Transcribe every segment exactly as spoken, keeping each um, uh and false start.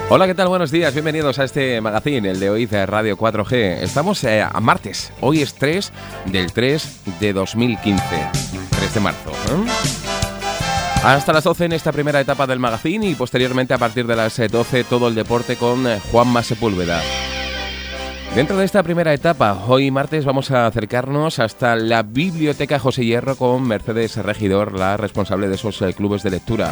Hola, ¿qué tal? Buenos días, bienvenidos a este magazine, el de hoy de Radio cuatro G. Estamos eh, a martes, hoy es tres del tres de dos mil quince, tres de marzo. ¿eh? Hasta las doce en esta primera etapa del magazine y posteriormente a partir de las doce todo el deporte con Juanma Sepúlveda. Dentro de esta primera etapa, hoy martes vamos a acercarnos hasta la Biblioteca José Hierro con Mercedes Regidor, la responsable de esos eh, clubes de lectura.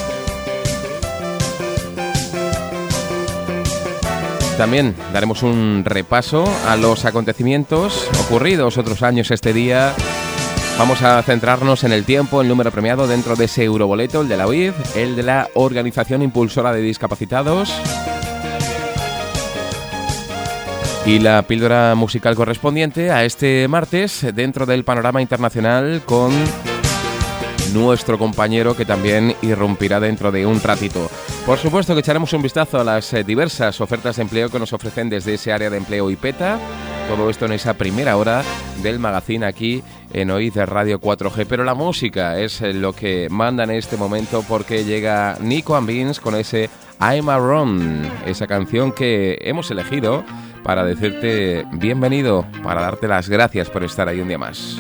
También daremos un repaso a los acontecimientos ocurridos otros años este día. Vamos a centrarnos en el tiempo, el número premiado dentro de ese euroboleto, el de la U I D, el de la Organización Impulsora de Discapacitados y la píldora musical correspondiente a este martes dentro del panorama internacional con nuestro compañero que también irrumpirá dentro de un ratito. Por supuesto que echaremos un vistazo a las eh, diversas ofertas de empleo que nos ofrecen desde ese área de empleo IPETA. Todo esto en esa primera hora del magazine aquí en Hoy de Radio cuatro G. Pero la música es eh, lo que manda en este momento porque llega Nico and Vince con ese I'm a Run, esa canción que hemos elegido para decirte bienvenido, para darte las gracias por estar ahí un día más.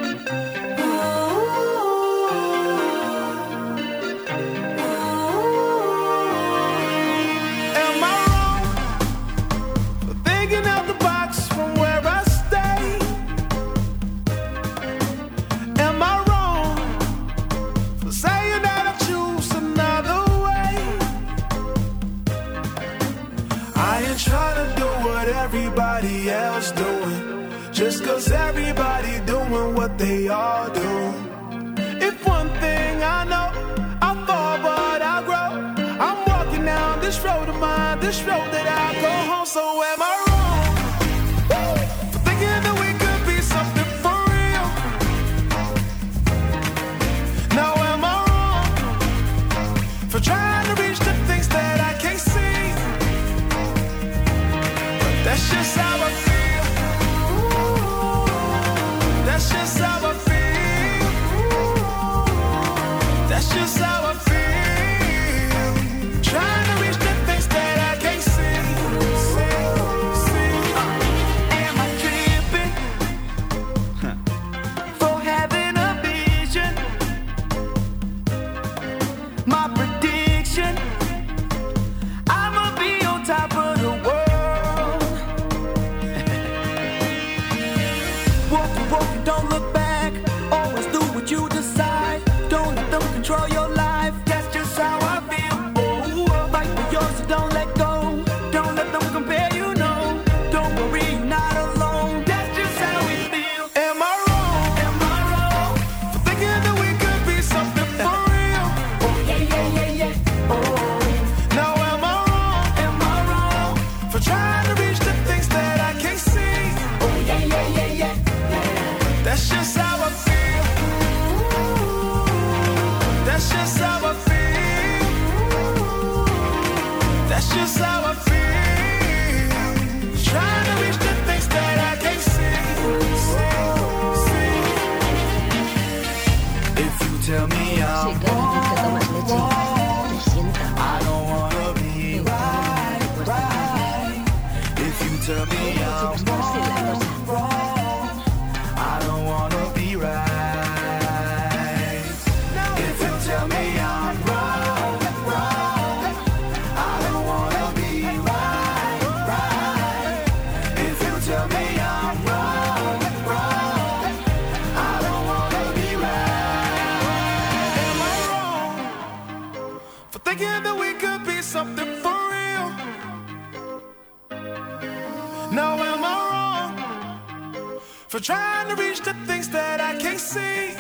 For trying to reach the things that I can't see,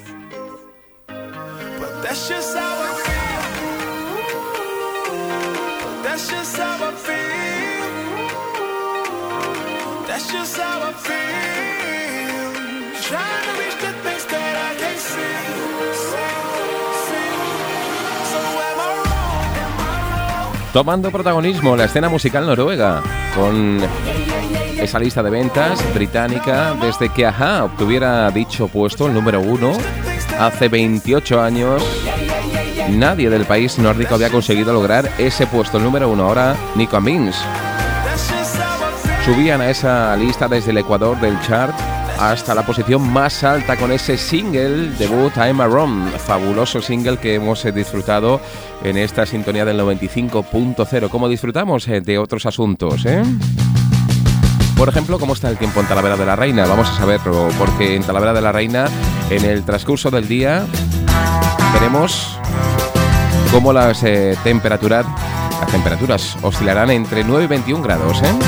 but that's just how I feel. That's just how I feel. That's just how I feel. Trying to reach the things that I can't see. So am I wrong? Am I wrong? Tomando protagonismo la escena musical noruega con esa lista de ventas británica desde que Ajá obtuviera dicho puesto, el número uno, hace veintiocho años. Nadie del país nórdico había conseguido lograr ese puesto, el número uno. Ahora Nico and Vince subían a esa lista desde el Ecuador del chart hasta la posición más alta con ese single debut I'm Around, fabuloso single que hemos eh, disfrutado en esta sintonía del noventa y cinco punto cero. Como disfrutamos eh, de otros asuntos, ¿eh? Por ejemplo, ¿cómo está el tiempo en Talavera de la Reina? Vamos a saberlo, porque en Talavera de la Reina, en el transcurso del día, veremos cómo las eh, temperaturas, las temperaturas oscilarán entre nueve y veintiún grados, ¿eh?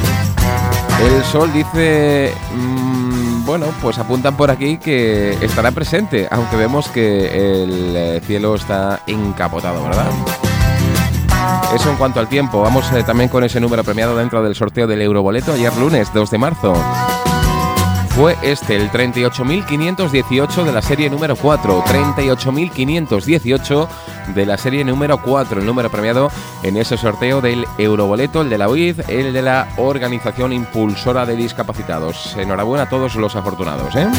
El sol dice... Mmm, bueno, pues apuntan por aquí que estará presente, aunque vemos que el cielo está encapotado, ¿verdad? Eso en cuanto al tiempo. Vamos eh, también con ese número premiado dentro del sorteo del Euroboleto ayer lunes, dos de marzo. Fue este, el treinta y ocho mil quinientos dieciocho de la serie número cuatro. treinta y ocho mil quinientos dieciocho de la serie número cuatro. El número premiado en ese sorteo del Euroboleto, el de la U I D, el de la Organización Impulsora de Discapacitados. Enhorabuena a todos los afortunados, ¿eh?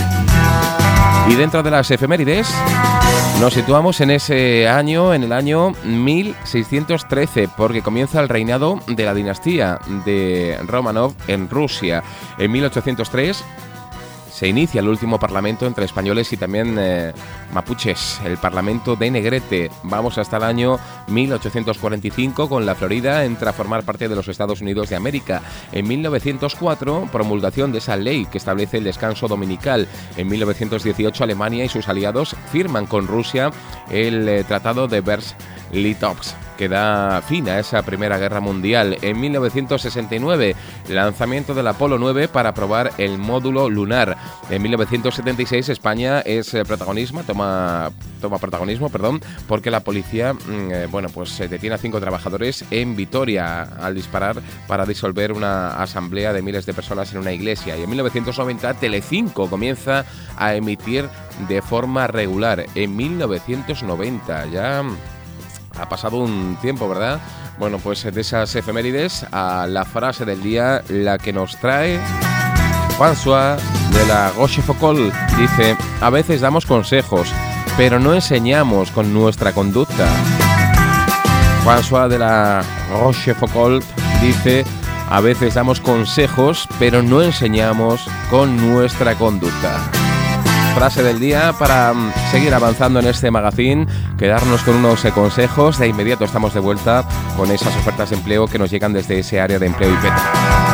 Y dentro de las efemérides nos situamos en ese año, en el año mil seiscientos trece, porque comienza el reinado de la dinastía de Romanov en Rusia. En mil ochocientos tres se inicia el último parlamento entre españoles y también eh, mapuches, el parlamento de Negrete. Vamos hasta el año mil ochocientos cuarenta y cinco, con la Florida entra a formar parte de los Estados Unidos de América. En mil novecientos cuatro, promulgación de esa ley que establece el descanso dominical. En mil novecientos dieciocho, Alemania y sus aliados firman con Rusia el eh, Tratado de Brest-Litovsk, que da fin a esa Primera Guerra Mundial. En mil novecientos sesenta y nueve, lanzamiento del Apolo nueve para probar el módulo lunar. En mil novecientos setenta y seis, España es eh, protagonismo, toma, toma protagonismo, perdón, porque la policía, eh, bueno, pues se detiene a cinco trabajadores en Vitoria al disparar para disolver una asamblea de miles de personas en una iglesia. Y en mil novecientos noventa, Telecinco comienza a emitir de forma regular. En mil novecientos noventa, ya... ha pasado un tiempo, ¿verdad? Bueno, pues de esas efemérides a la frase del día, la que nos trae François de la Rochefoucauld. Dice: a veces damos consejos, pero no enseñamos con nuestra conducta. François de la Rochefoucauld dice: a veces damos consejos, pero no enseñamos con nuestra conducta. Frase del día para seguir avanzando en este magazine, quedarnos con unos eh, consejos. De inmediato estamos de vuelta con esas ofertas de empleo que nos llegan desde ese área de empleo y Ipeta.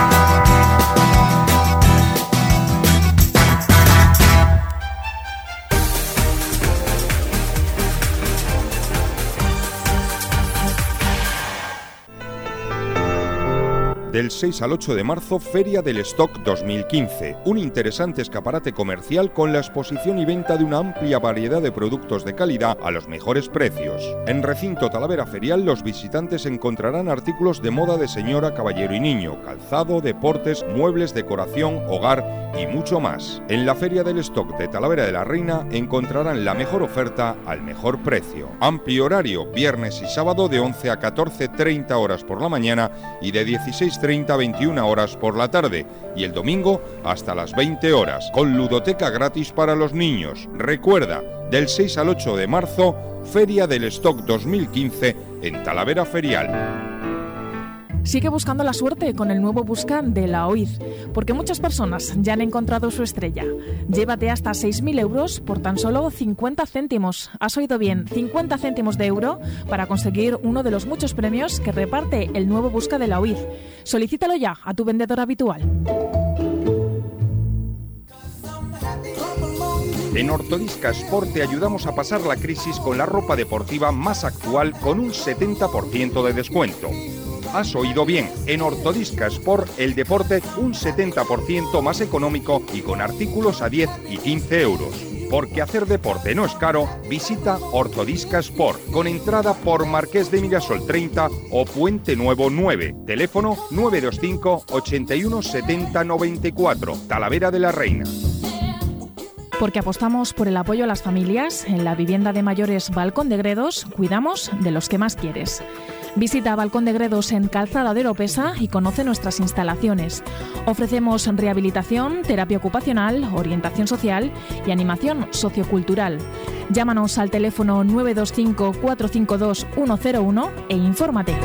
Del seis al ocho de marzo, Feria del Stock dos mil quince, un interesante escaparate comercial con la exposición y venta de una amplia variedad de productos de calidad a los mejores precios. En Recinto Talavera Ferial, los visitantes encontrarán artículos de moda de señora, caballero y niño, calzado, deportes, muebles, decoración, hogar y mucho más. En la Feria del Stock de Talavera de la Reina encontrarán la mejor oferta al mejor precio. Amplio horario, viernes y sábado de once a catorce treinta horas por la mañana y de dieciséis treinta a veintiuna horas por la tarde, y el domingo hasta las veinte horas, con ludoteca gratis para los niños. Recuerda, del seis al ocho de marzo, Feria del Stock dos mil quince en Talavera Ferial. Sigue buscando la suerte con el nuevo Busca de la O I D, porque muchas personas ya han encontrado su estrella. Llévate hasta seis mil euros por tan solo cincuenta céntimos. Has oído bien, cincuenta céntimos de euro para conseguir uno de los muchos premios que reparte el nuevo Busca de la O I D. Solicítalo ya a tu vendedor habitual. En Ortodisca Sport te ayudamos a pasar la crisis con la ropa deportiva más actual con un setenta por ciento de descuento. Has oído bien, en Ortodisca Sport el deporte un setenta por ciento más económico y con artículos a diez y quince euros. Porque hacer deporte no es caro, visita Ortodisca Sport, con entrada por Marqués de Mirasol treinta o Puente Nuevo nueve. Teléfono nueve dos cinco, ochenta y uno, setenta, noventa y cuatro, Talavera de la Reina. Porque apostamos por el apoyo a las familias, en la vivienda de mayores Balcón de Gredos cuidamos de los que más quieres. Visita Balcón de Gredos en Calzada de Oropesa y conoce nuestras instalaciones. Ofrecemos rehabilitación, terapia ocupacional, orientación social y animación sociocultural. Llámanos al teléfono nueve dos cinco, cuatro cinco dos, uno cero uno e infórmate.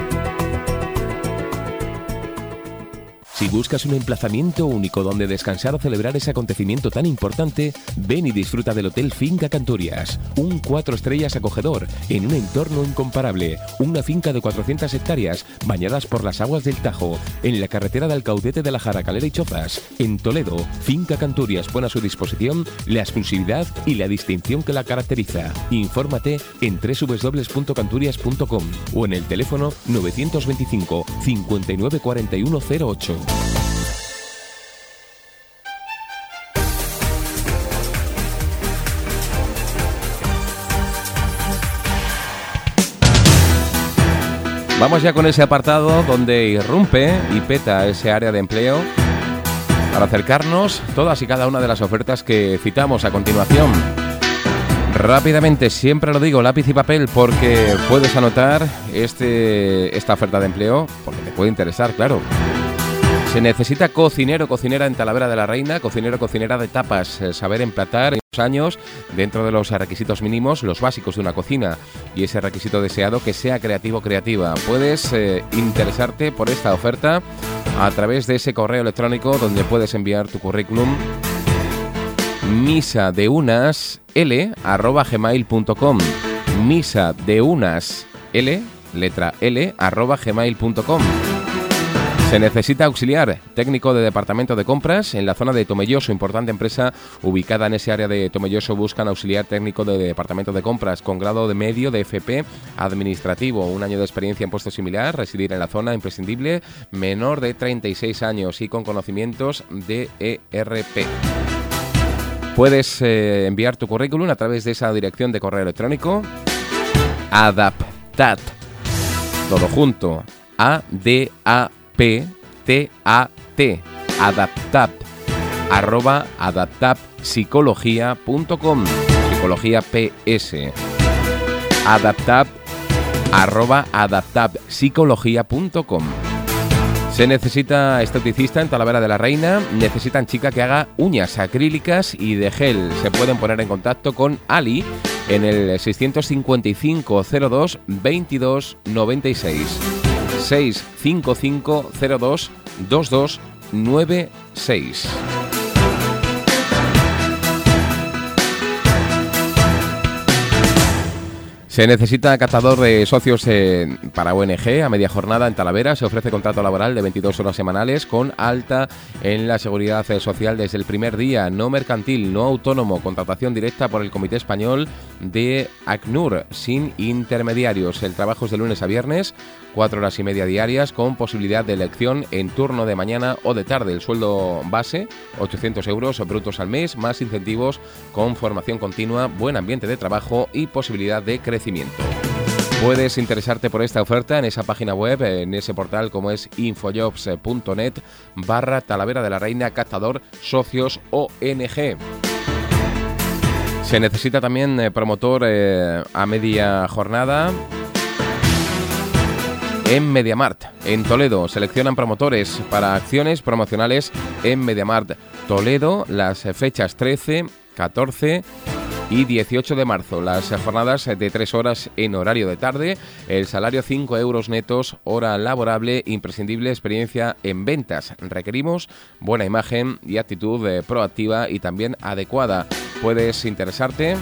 Si buscas un emplazamiento único donde descansar o celebrar ese acontecimiento tan importante, ven y disfruta del Hotel Finca Cantorias. Un cuatro estrellas acogedor, en un entorno incomparable. Una finca de cuatrocientas hectáreas, bañadas por las aguas del Tajo, en la carretera de Alcaudete de la Jaracalera y Chozas. En Toledo, Finca Cantorias pone a su disposición la exclusividad y la distinción que la caracteriza. Infórmate en doble u doble u doble u punto canturias punto com o en el teléfono novecientos veinticinco, cincuenta y nueve cuarenta y uno cero ocho. Vamos ya con ese apartado donde irrumpe y peta ese área de empleo para acercarnos todas y cada una de las ofertas que citamos a continuación. Rápidamente, siempre lo digo, lápiz y papel, porque puedes anotar este, esta oferta de empleo, porque te puede interesar, claro. Se necesita cocinero o cocinera en Talavera de la Reina, cocinero o cocinera de tapas, eh, saber emplatar en dos años dentro de los requisitos mínimos, los básicos de una cocina y ese requisito deseado que sea creativo o creativa. Puedes eh, interesarte por esta oferta a través de ese correo electrónico donde puedes enviar tu currículum misa de unas l arroba gmail punto com misa de unas l, letra L, arroba gmail punto com. Se necesita auxiliar técnico de departamento de compras en la zona de Tomelloso, importante empresa ubicada en ese área de Tomelloso. Buscan auxiliar técnico de departamento de compras con grado de medio de F P administrativo, un año de experiencia en puesto similar, residir en la zona imprescindible, menor de treinta y seis años y con conocimientos de E R P. Puedes eh, enviar tu currículum a través de esa dirección de correo electrónico adaptat, todo junto, A D A P T A T, adaptat, arroba adaptapsicología punto com, psicología P S, adaptat, arroba adaptapsicología punto com. Se necesita esteticista en Talavera de la Reina, necesitan chica que haga uñas acrílicas y de gel. Se pueden poner en contacto con Ali en el seiscientos cincuenta y cinco cero dos veintidós noventa y seis. seis cinco cinco cero dos dos dos nueve seis. Se necesita captador de socios eh, para O N G a media jornada en Talavera. Se ofrece contrato laboral de veintidós horas semanales con alta en la seguridad social desde el primer día. No mercantil, no autónomo. Contratación directa por el Comité Español de ACNUR, sin intermediarios. El trabajo es de lunes a viernes, cuatro horas y media diarias, con posibilidad de elección en turno de mañana o de tarde. El sueldo base, ochocientos euros brutos al mes, más incentivos con formación continua, buen ambiente de trabajo y posibilidad de crecimiento. Puedes interesarte por esta oferta en esa página web, en ese portal como es infojobs punto net barra Talavera de la Reina, captador socios O N G. Se necesita también eh, promotor eh, a media jornada en MediaMart, en Toledo. Seleccionan promotores para acciones promocionales en MediaMart Toledo, las fechas trece, catorce y dieciocho de marzo. Las jornadas de tres horas en horario de tarde. El salario cinco euros netos, hora laborable, imprescindible experiencia en ventas. Requerimos buena imagen y actitud eh, proactiva y también adecuada. Puedes interesarte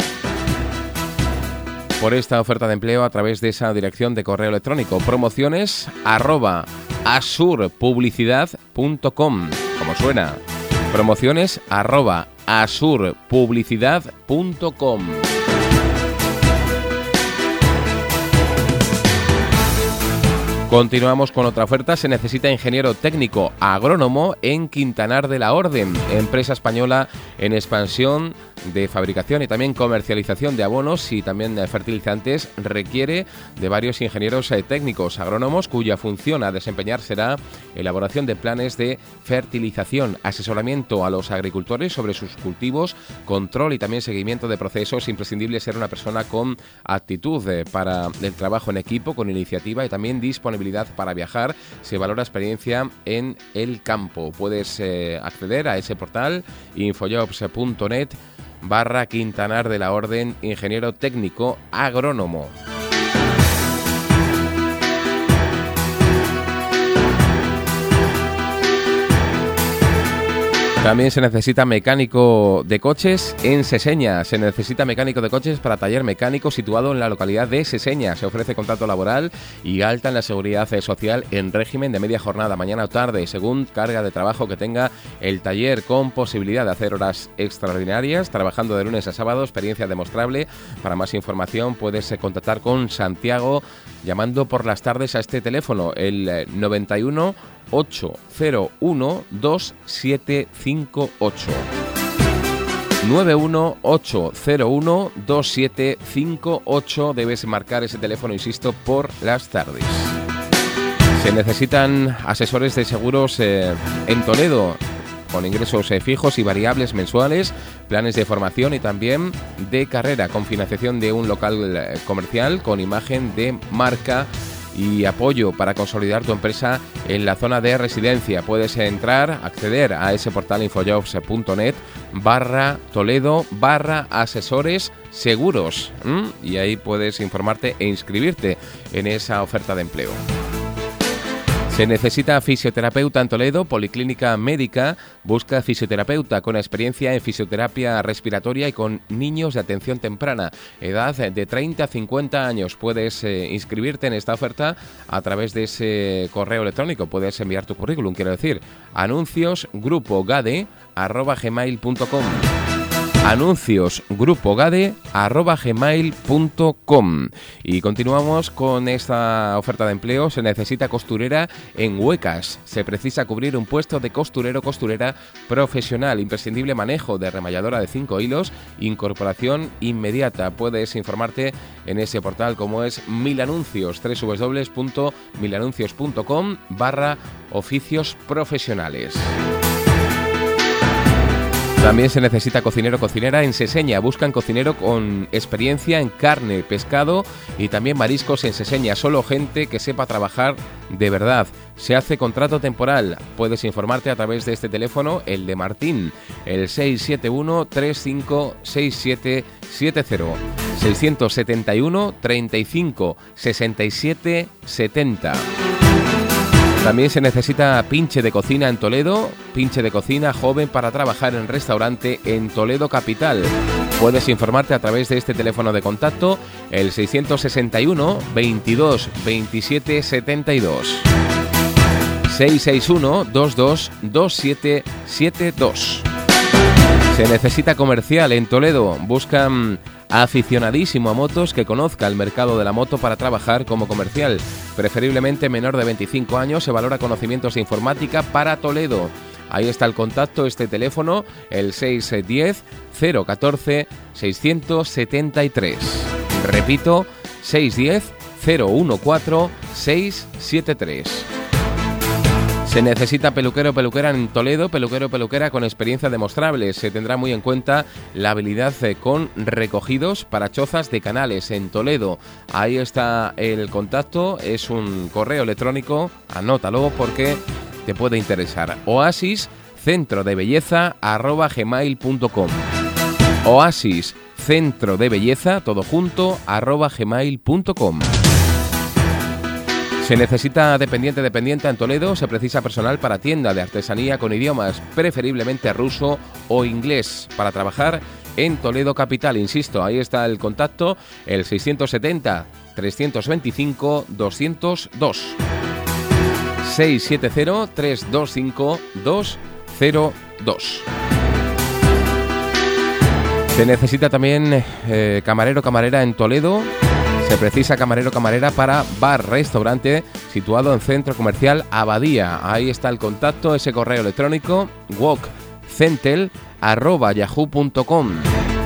por esta oferta de empleo a través de esa dirección de correo electrónico. Promociones arroba asurpublicidad punto com, como suena. Promociones arroba asurpublicidad punto com. Continuamos con otra oferta. Se necesita ingeniero técnico agrónomo en Quintanar de la Orden, empresa española en expansión de fabricación y también comercialización de abonos y también de fertilizantes requiere de varios ingenieros eh, técnicos agrónomos cuya función a desempeñar será elaboración de planes de fertilización, asesoramiento a los agricultores sobre sus cultivos, control y también seguimiento de procesos. Imprescindible ser una persona con actitud eh, para el trabajo en equipo, con iniciativa y también disponibilidad para viajar. Se valora experiencia en el campo. Puedes eh, acceder a ese portal infojobs.net barra Quintanar de la Orden, ingeniero técnico agrónomo. También se necesita mecánico de coches en Seseña. Se necesita mecánico de coches para taller mecánico situado en la localidad de Seseña. Se ofrece contrato laboral y alta en la seguridad social en régimen de media jornada, mañana o tarde, según carga de trabajo que tenga el taller, con posibilidad de hacer horas extraordinarias, trabajando de lunes a sábado, experiencia demostrable. Para más información puedes contactar con Santiago llamando por las tardes a este teléfono, el noventa y uno ocho cero uno dos siete cinco ocho. nueve uno ocho cero uno dos siete cinco ocho. Debes marcar ese teléfono, insisto, por las tardes. Se necesitan asesores de seguros eh, en Toledo, con ingresos eh, fijos y variables mensuales, planes de formación y también de carrera, con financiación de un local eh, comercial, con imagen de marca y apoyo para consolidar tu empresa en la zona de residencia. Puedes entrar, acceder a ese portal infojobs.net barra Toledo barra asesores seguros, ¿m? Y ahí puedes informarte e inscribirte en esa oferta de empleo. Se necesita fisioterapeuta en Toledo, Policlínica Médica busca fisioterapeuta con experiencia en fisioterapia respiratoria y con niños de atención temprana, edad de treinta a cincuenta años. Puedes eh, inscribirte en esta oferta a través de ese correo electrónico. Puedes enviar tu currículum, quiero decir, anuncios grupo gade arroba gmail punto com. Anuncios grupo gade arroba gmail punto com. Y continuamos con esta oferta de empleo. Se necesita costurera en Huecas. Se precisa cubrir un puesto de costurero costurera profesional. Imprescindible manejo de remalladora de cinco hilos. Incorporación inmediata. Puedes informarte en ese portal como es Mil Anuncios, doble u doble u doble u punto mil anuncios punto com barra oficios profesionales. También se necesita cocinero o cocinera en Seseña. Buscan cocinero con experiencia en carne, pescado y también mariscos en Seseña. Solo gente que sepa trabajar de verdad. Se hace contrato temporal. Puedes informarte a través de este teléfono, el de Martín, el seis siete uno tres cinco seis siete siete cero. seiscientos setenta y uno treinta y cinco sesenta y siete setenta. También se necesita pinche de cocina en Toledo, pinche de cocina joven para trabajar en restaurante en Toledo capital. Puedes informarte a través de este teléfono de contacto, el seiscientos sesenta y uno veintidós veintisiete setenta y dos. seis seis uno dos dos dos siete siete dos. Se necesita comercial en Toledo. Buscan aficionadísimo a motos que conozca el mercado de la moto para trabajar como comercial. Preferiblemente menor de veinticinco años. Se valora conocimientos de informática para Toledo. Ahí está el contacto, este teléfono, el seis uno cero cero uno cuatro seis siete tres. Repito, seis uno cero cero uno cuatro seis siete tres. Se necesita peluquero o peluquera en Toledo, peluquero o peluquera con experiencia demostrable. Se tendrá muy en cuenta la habilidad con recogidos para chozas de canales en Toledo. Ahí está el contacto, es un correo electrónico, anótalo porque te puede interesar. Oasis centro de belleza arroba gmail punto com. Oasis centro de belleza, todo junto, arroba gmail punto com. Se necesita dependiente dependienta en Toledo. Se precisa personal para tienda de artesanía con idiomas, preferiblemente ruso o inglés, para trabajar en Toledo capital. Insisto, ahí está el contacto, el seiscientos setenta trescientos veinticinco doscientos dos. seis siete cero tres dos cinco dos cero dos. Se necesita también eh, camarero camarera en Toledo. Se precisa camarero camarera para bar-restaurante situado en Centro Comercial Abadía. Ahí está el contacto, ese correo electrónico, wokcentel arroba yahoo punto com.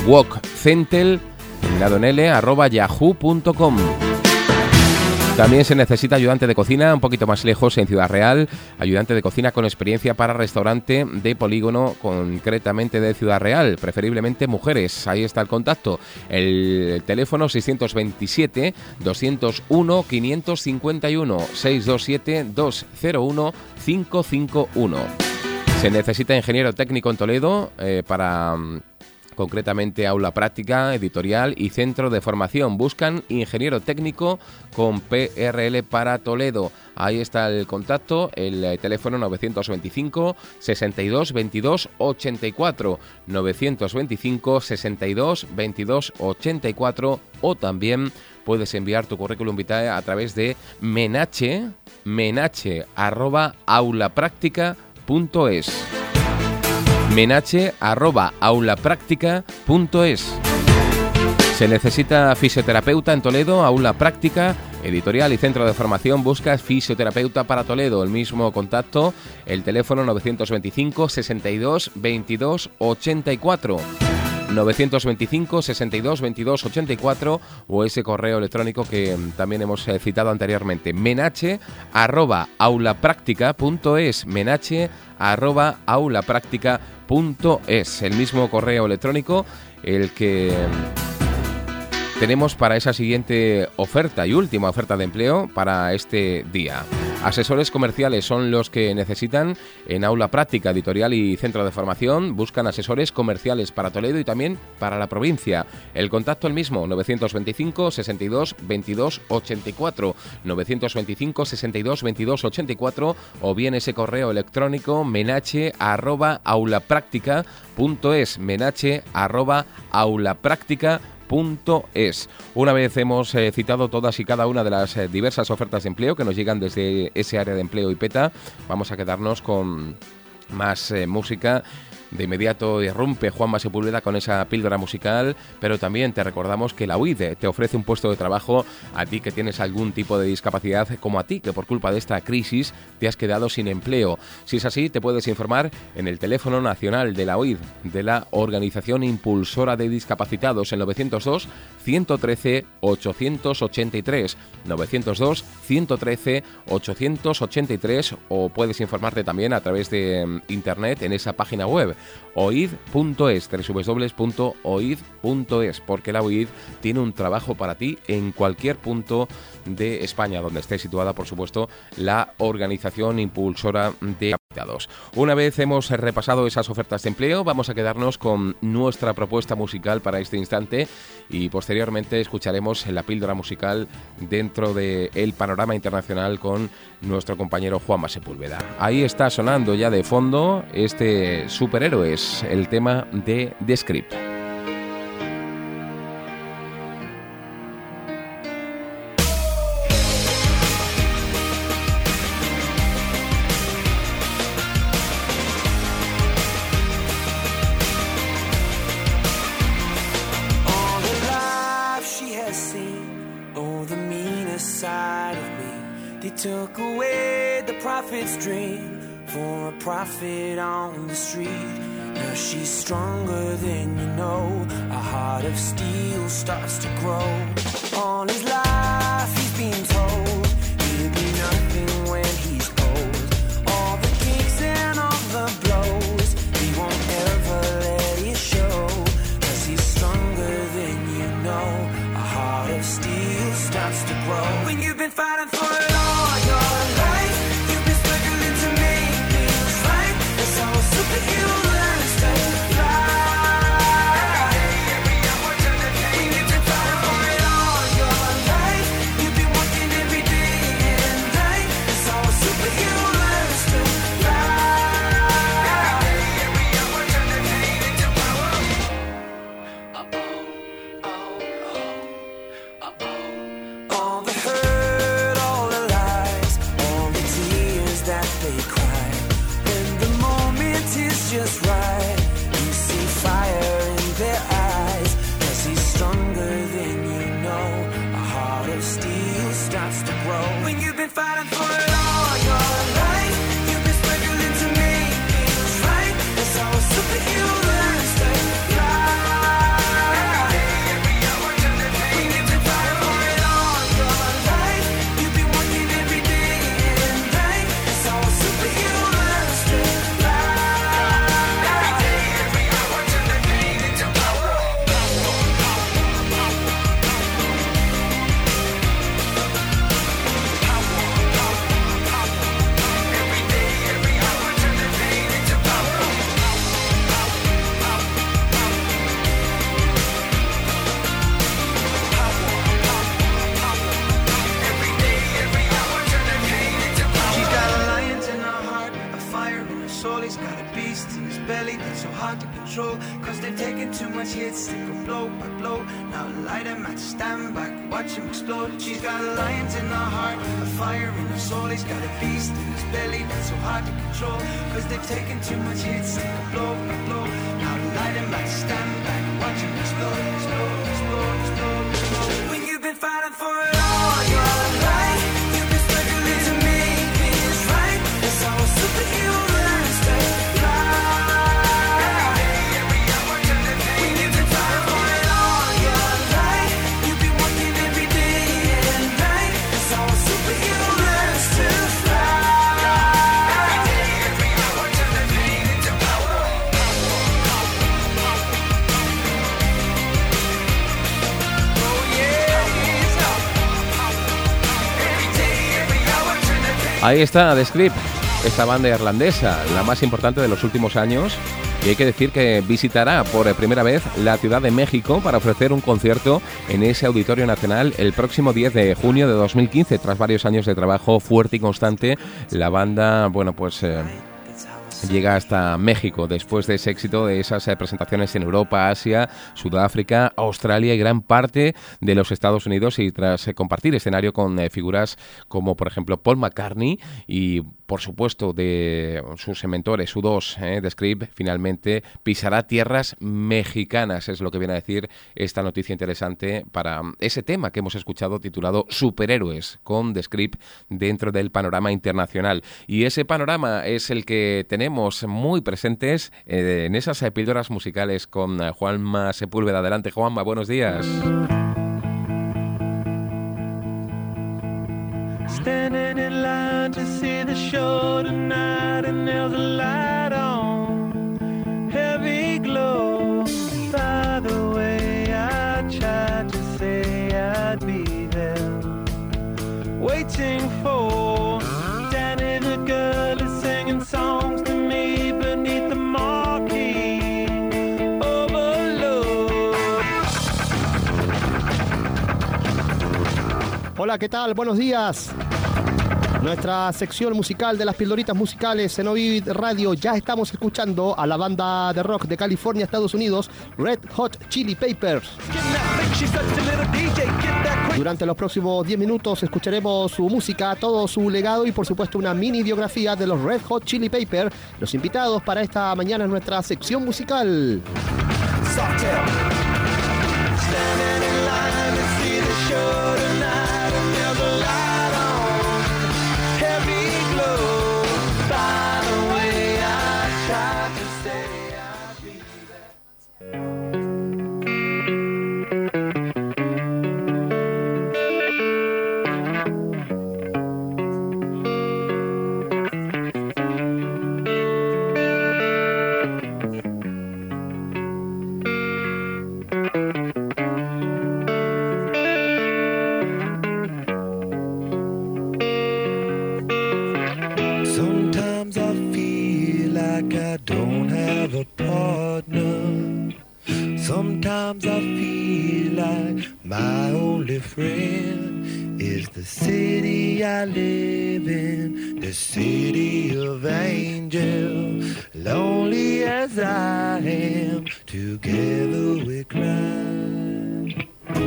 wokcentel, terminado en L, arroba yahoo punto com. También se necesita ayudante de cocina, un poquito más lejos, en Ciudad Real. Ayudante de cocina con experiencia para restaurante de polígono, concretamente de Ciudad Real. Preferiblemente mujeres. Ahí está el contacto. El teléfono seiscientos veintisiete, doscientos uno, quinientos cincuenta y uno. seiscientos veintisiete, doscientos uno, quinientos cincuenta y uno. Se necesita ingeniero técnico en Toledo eh, para... concretamente aula práctica, editorial y centro de formación. Buscan ingeniero técnico con P R L para Toledo. Ahí está el contacto, el eh, teléfono novecientos veinticinco, sesenta y dos, veintidós, ochenta y cuatro, novecientos veinticinco, sesenta y dos, veintidós, ochenta y cuatro, o también puedes enviar tu currículum vitae a través de menache, menache arroba aulapráctica punto es. menache arroba aulapráctica punto es. Se necesita fisioterapeuta en Toledo, aula práctica, editorial y centro de formación. Buscas fisioterapeuta para Toledo. El mismo contacto, el teléfono novecientos veinticinco, sesenta y dos, veintidós, ochenta y cuatro. novecientos veinticinco, sesenta y dos, veintidós, ochenta y cuatro, o ese correo electrónico que también hemos eh, citado anteriormente, menache arroba aulapráctica punto es, menache arroba aulapráctica punto es, el mismo correo electrónico el que tenemos para esa siguiente oferta y última oferta de empleo para este día. Asesores comerciales son los que necesitan en aula práctica, editorial y centro de formación. Buscan asesores comerciales para Toledo y también para la provincia. El contacto el mismo, novecientos veinticinco, sesenta y dos, veintidós, ochenta y cuatro, novecientos veinticinco, sesenta y dos, veintidós, ochenta y cuatro, o bien ese correo electrónico menache arroba aulapráctica punto es, menache arroba aulapráctica punto es. Una vez hemos eh, citado todas y cada una de las eh, diversas ofertas de empleo que nos llegan desde ese área de empleo y PETA, vamos a quedarnos con más eh, música. De inmediato irrumpe Juanma Sepúlveda con esa píldora musical, pero también te recordamos que la U I D te ofrece un puesto de trabajo a ti que tienes algún tipo de discapacidad, como a ti que por culpa de esta crisis te has quedado sin empleo. Si es así, te puedes informar en el teléfono nacional de la U I D, de la Organización Impulsora de Discapacitados, en novecientos dos, ciento trece, ochocientos ochenta y tres, novecientos dos, ciento trece, ochocientos ochenta y tres, o puedes informarte también a través de internet en esa página web oid punto es, doble u doble u doble u punto oid punto es, porque la U I D tiene un trabajo para ti en cualquier punto de España, donde esté situada, por supuesto, la Organización Impulsora de Discapacitados. Una vez hemos repasado esas ofertas de empleo, vamos a quedarnos con nuestra propuesta musical para este instante y posteriormente escucharemos la píldora musical dentro del panorama internacional con nuestro compañero Juanma Sepúlveda. Ahí está sonando ya de fondo este Superhéroes, el tema de The Script. Took away the prophet's dream for a prophet on the street. Now she's stronger than you know. A heart of steel starts to grow. All his life he's been told he'll be nothing when he's old. All the kicks and all the blows, he won't ever let it show. Cause he's stronger than you know. A heart of steel starts to grow. When you've been fighting for it all your life, you've been struggling to make things right. That's how a superhero learns to fly. When you've been fighting for it all your life, you've been working every day and night. That's how a superhero learns to fly. All the hurt, all the lies, all the tears that they cry. When the moment is just right, you see fire in their eyes. Cause he's stronger than you know. A heart of steel starts to grow. When you've been fighting for it all your life, you've been struggling to make things right. That's how a superhero learns to fly. control. Cause they've taken too much hits, they go blow by blow. Now light them at stand back, watch him explode. She's got lions in her heart, a fire in her soul. He's got a beast in his belly that's so hard to control. Cause they've taken too much hits, they go blow by blow. Now light them at stand back, watch him explode, explode, explode, explode, explode. When you've been fighting for it all your life, you've been struggling to make things right. That's how a superhero learns to fly. Every day, every hour, till the day. When you've been fighting for it all your life, you've been working every day and night. That's how a superhero learns to fly. Every day, every hour, till the day. Into power. Oh yeah. Every day, every hour, till the day. Ahí está The Script, esta banda irlandesa, la más importante de los últimos años, y hay que decir que visitará por primera vez la Ciudad de México para ofrecer un concierto en ese Auditorio Nacional el próximo diez de junio de dos mil quince. Tras varios años de trabajo fuerte y constante, la banda, bueno, pues eh, llega hasta México después de ese éxito de esas eh, presentaciones en Europa, Asia, Sudáfrica, Australia y gran parte de los Estados Unidos, y tras eh, compartir escenario con eh, figuras como por ejemplo Paul McCartney y por supuesto de sus mentores, U dos, eh, The Script, finalmente pisará tierras mexicanas. Es lo que viene a decir esta noticia interesante para ese tema que hemos escuchado titulado Superhéroes, con The Script dentro del panorama internacional. Y ese panorama es el que tenemos muy presentes eh, en esas eh, píldoras musicales con eh, Juanma Sepúlveda. Adelante, Juanma, buenos días. Standing in line to see the show tonight, and there's a light on, heavy glow. By the way, I tried to say I'd be there, waiting for Danny the girl is singing songs to me beneath the marquee overload. Hola, ¿qué tal? Buenos días. Nuestra sección musical de las pildoritas musicales en Ovid Radio. Ya estamos escuchando a la banda de rock de California, Estados Unidos, Red Hot Chili Peppers. Durante los próximos diez minutos escucharemos su música, todo su legado y por supuesto una mini biografía de los Red Hot Chili Peppers, los invitados para esta mañana en nuestra sección musical. Sometimes I feel like I don't have a partner. Sometimes I feel like my only friend is the city I live in, the city of angels. Lonely as I am, together we cry.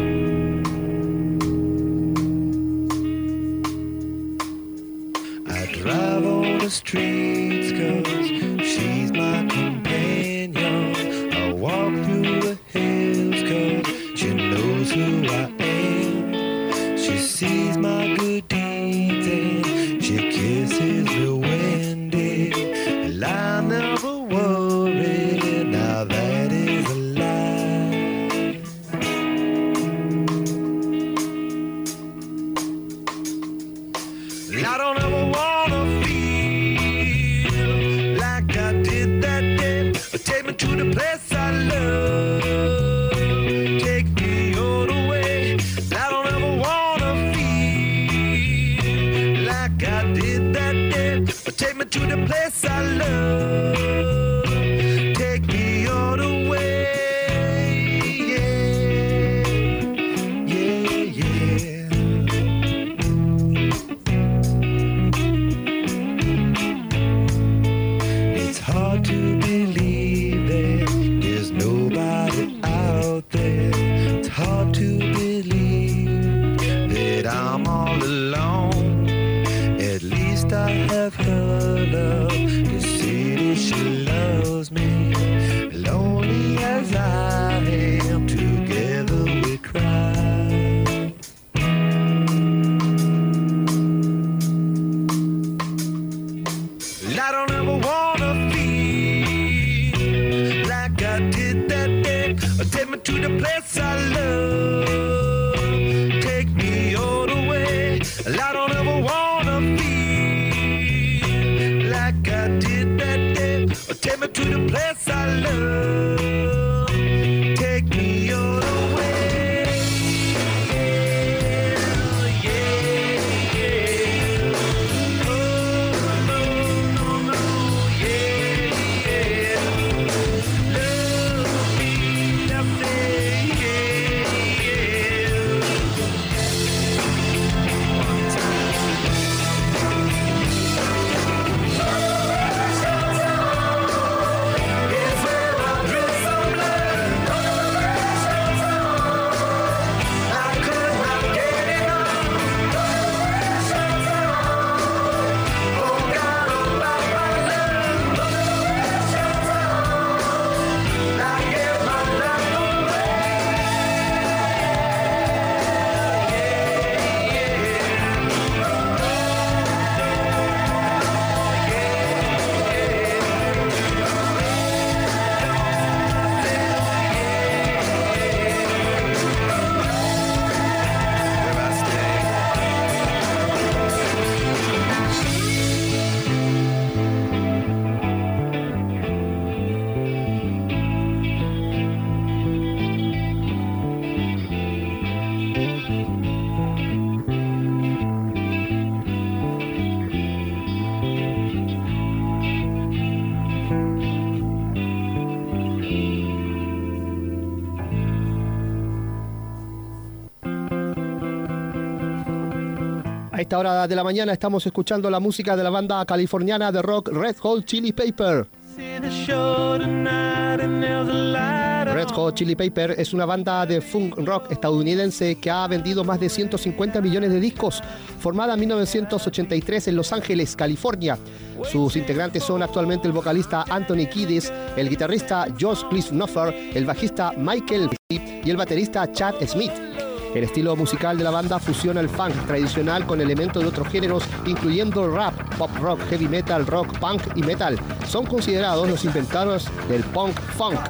I drive on the streets 'cause she's my companion. I walk through the hills 'cause she knows who I am. She sees my good deeds and she kisses the windy. And I never worry, now that is a lie. I don't ever wanna feel like I did that day. Take me to the place I love. Take me all the way. I don't ever wanna feel like I did that day. Take me to the place I love. Take me all the way. back, or take me to the place I love. Take me all the way. I don't ever wanna feel like I did that day, or take me to the place I love. Take me all the way. A esta hora de la mañana estamos escuchando la música de la banda californiana de rock Red Hot Chili Pepper. Red Hot Chili Pepper es una banda de funk rock estadounidense que ha vendido más de ciento cincuenta millones de discos, formada en mil novecientos ochenta y tres en Los Ángeles, California. Sus integrantes son actualmente el vocalista Anthony Kiedis, el guitarrista Josh Knopfler, el bajista Michael y el baterista Chad Smith. El estilo musical de la banda fusiona el funk tradicional con elementos de otros géneros, incluyendo rap, pop rock, heavy metal, rock, punk y metal. Son considerados los inventores del punk funk.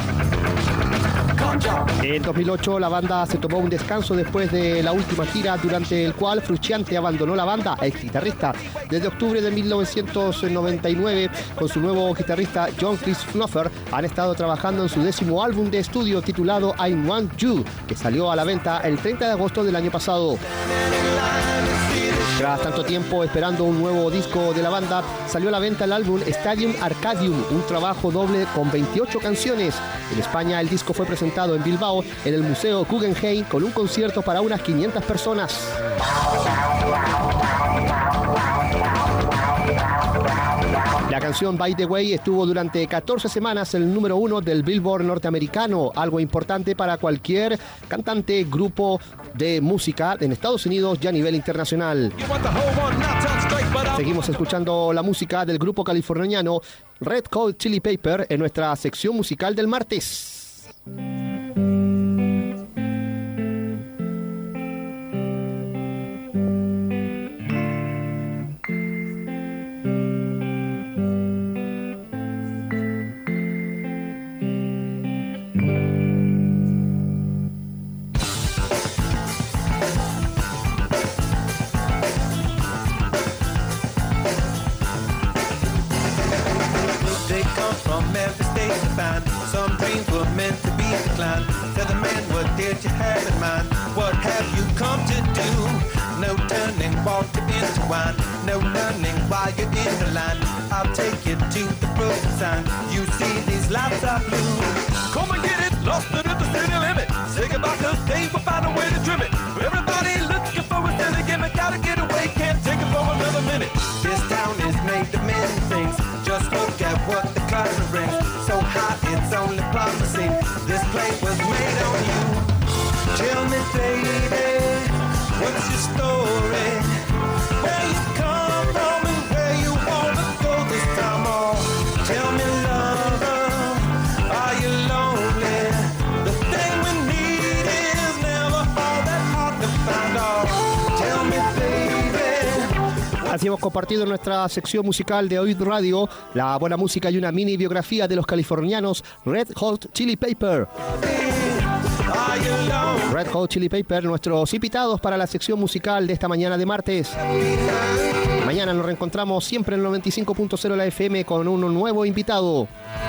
En dos mil ocho la banda se tomó un descanso después de la última gira, durante el cual Frusciante abandonó la banda, ex guitarrista. Desde octubre de mil novecientos noventa y nueve, con su nuevo guitarrista John Knopfler, han estado trabajando en su décimo álbum de estudio titulado I Want You, que salió a la venta el treinta de agosto del año pasado. Tras tanto tiempo esperando un nuevo disco de la banda, salió a la venta el álbum Stadium Arcadium, un trabajo doble con veintiocho canciones. En España el disco fue presentado en Bilbao, en el Museo Guggenheim, con un concierto para unas quinientas personas. La canción By the Way estuvo durante catorce semanas en el número uno del Billboard norteamericano, algo importante para cualquier cantante, grupo de música en Estados Unidos y a nivel internacional. Seguimos escuchando la música del grupo californiano Red Hot Chili Pepper en nuestra sección musical del martes. Some dreams were meant to be declined. Tell the man, what did you have in mind? What have you come to do? No turning water into wine. No learning while you're in the line. I'll take you to the broken sign. You see these lights are blue. Come and get it, lost it at the city limit. Say goodbye to things, we'll find a way to trim it. Everybody looking for a silly gimmick. Gotta get away, can't take it for another minute. This town is made of many things. Just look at what the curtain brings. So hot, it's only promising. This place was made on you. Tell me, baby, what's your story? Where you come from and where you wanna go this time on? Tell me, lover, are you lonely? The thing we need is never all that hard to find out. Tell me, baby. Así hemos compartido en nuestra sección musical de Oíd Radio la buena música y una mini biografía de los californianos Red Hot Chili Pepper. Red Hot Chili Pepper, nuestros invitados para la sección musical de esta mañana de martes. Mañana nos reencontramos siempre en el noventa y cinco punto cero la F M con un nuevo invitado.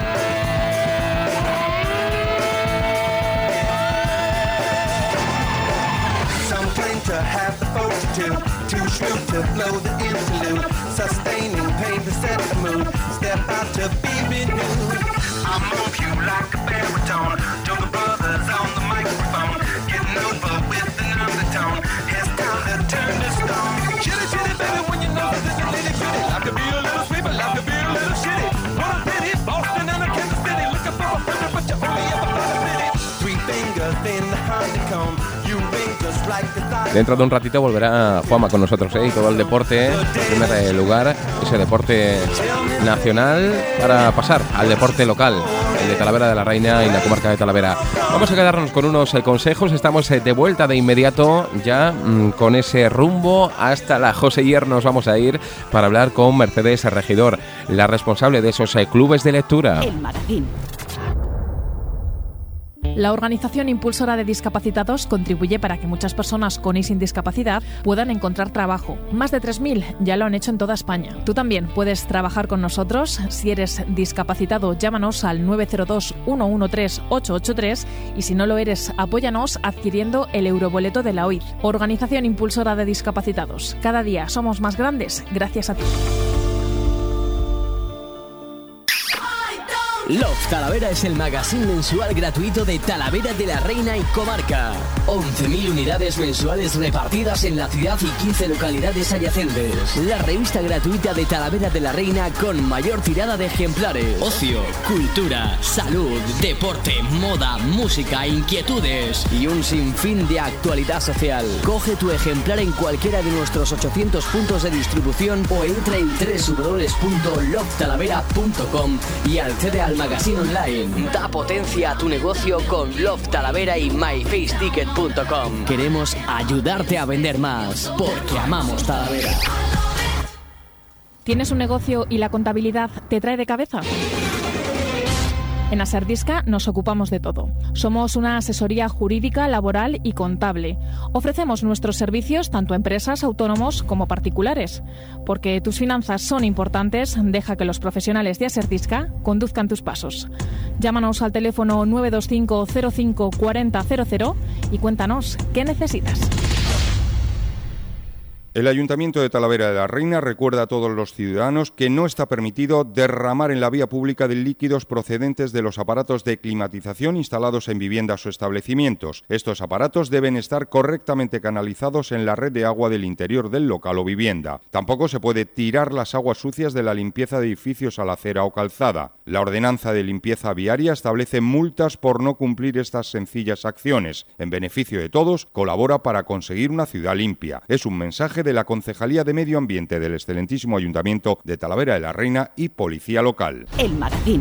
Too shrewd to blow the interlude, sustaining pain to set the mood. Step out to be renewed. I'll move you like a baritone. Jungle Brothers on the microphone, getting over with an undertone. It's time to turn the stone. Chitty chitty baby, when you know this is nitty gritty. Life could be a little sweet, but life could be a little shitty. What a pity, Boston and a Kansas City, looking for a friend, but you only ever find a city. Three fingers in the honeycomb. Dentro de un ratito volverá Juanma con nosotros, ¿eh? Y todo el deporte, en primer lugar, ese deporte nacional, para pasar al deporte local, el de Talavera de la Reina y la comarca de Talavera. Vamos a quedarnos con unos eh, consejos. Estamos eh, de vuelta de inmediato ya mmm, con ese rumbo hasta la José Hierro. Nos vamos a ir para hablar con Mercedes Regidor, la responsable de esos eh, clubes de lectura. El Magazín. La organización impulsora de discapacitados contribuye para que muchas personas con y sin discapacidad puedan encontrar trabajo. Más de tres mil ya lo han hecho en toda España. Tú también puedes trabajar con nosotros. Si eres discapacitado, llámanos al nueve cero dos, uno uno tres, ocho ocho tres y si no lo eres, apóyanos adquiriendo el euroboleto de la O I D. Organización impulsora de discapacitados. Cada día somos más grandes gracias a ti. Love Talavera es el magazine mensual gratuito de Talavera de la Reina y comarca. once mil unidades mensuales repartidas en la ciudad y quince localidades adyacentes. La revista gratuita de Talavera de la Reina con mayor tirada de ejemplares. Ocio, cultura, salud, deporte, moda, música, inquietudes y un sinfín de actualidad social. Coge tu ejemplar en cualquiera de nuestros ochocientos puntos de distribución o entra en doble u doble u doble u punto love talavera punto com y accede al magazine online. Da potencia a tu negocio con Love Talavera y my face ticket punto com. Queremos ayudarte a vender más porque amamos Talavera. ¿Tienes un negocio y la contabilidad te trae de cabeza? En Aserdisca nos ocupamos de todo. Somos una asesoría jurídica, laboral y contable. Ofrecemos nuestros servicios tanto a empresas, autónomos como particulares. Porque tus finanzas son importantes, deja que los profesionales de Aserdisca conduzcan tus pasos. Llámanos al teléfono nueve dos cinco, cero cinco, cuarenta, cero cero y cuéntanos qué necesitas. El Ayuntamiento de Talavera de la Reina recuerda a todos los ciudadanos que no está permitido derramar en la vía pública de líquidos procedentes de los aparatos de climatización instalados en viviendas o establecimientos. Estos aparatos deben estar correctamente canalizados en la red de agua del interior del local o vivienda. Tampoco se puede tirar las aguas sucias de la limpieza de edificios a la acera o calzada. La ordenanza de limpieza viaria establece multas por no cumplir estas sencillas acciones. En beneficio de todos, colabora para conseguir una ciudad limpia. Es un mensaje de la Concejalía de Medio Ambiente del excelentísimo Ayuntamiento de Talavera de la Reina y Policía Local. El Magazín.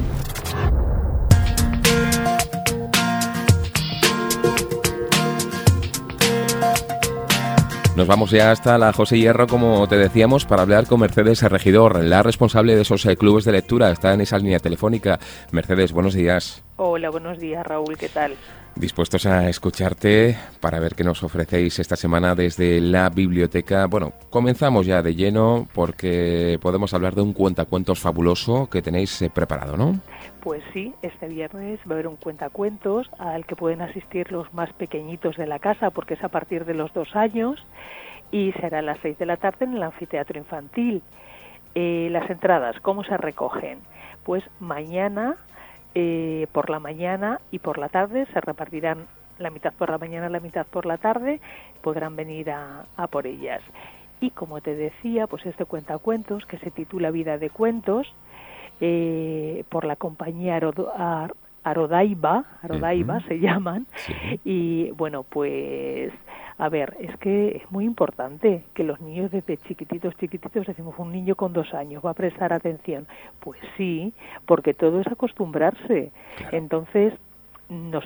Nos vamos ya hasta la José Hierro, como te decíamos, para hablar con Mercedes Regidor, la responsable de esos eh, clubes de lectura. Está en esa línea telefónica. Mercedes, buenos días. Hola, buenos días, Raúl, ¿qué tal? Dispuestos a escucharte para ver qué nos ofrecéis esta semana desde la biblioteca. Bueno, comenzamos ya de lleno porque podemos hablar de un cuentacuentos fabuloso que tenéis eh, preparado, ¿no? Pues sí, este viernes va a haber un cuentacuentos al que pueden asistir los más pequeñitos de la casa porque es a partir de los dos años y será a las seis de la tarde en el anfiteatro infantil. Eh, las entradas, ¿cómo se recogen? Pues mañana... Eh, por la mañana y por la tarde se repartirán la mitad por la mañana, la mitad por la tarde, podrán venir a, a por ellas. Y como te decía, pues este cuentacuentos que se titula Vida de Cuentos, eh, por la compañía Arodo, Ar, Arodaiba, Arodaiba uh-huh. se llaman, sí. Y bueno, pues a ver, es que es muy importante que los niños desde chiquititos, chiquititos, decimos un niño con dos años va a prestar atención. Pues sí, porque todo es acostumbrarse. Claro. Entonces, nosotros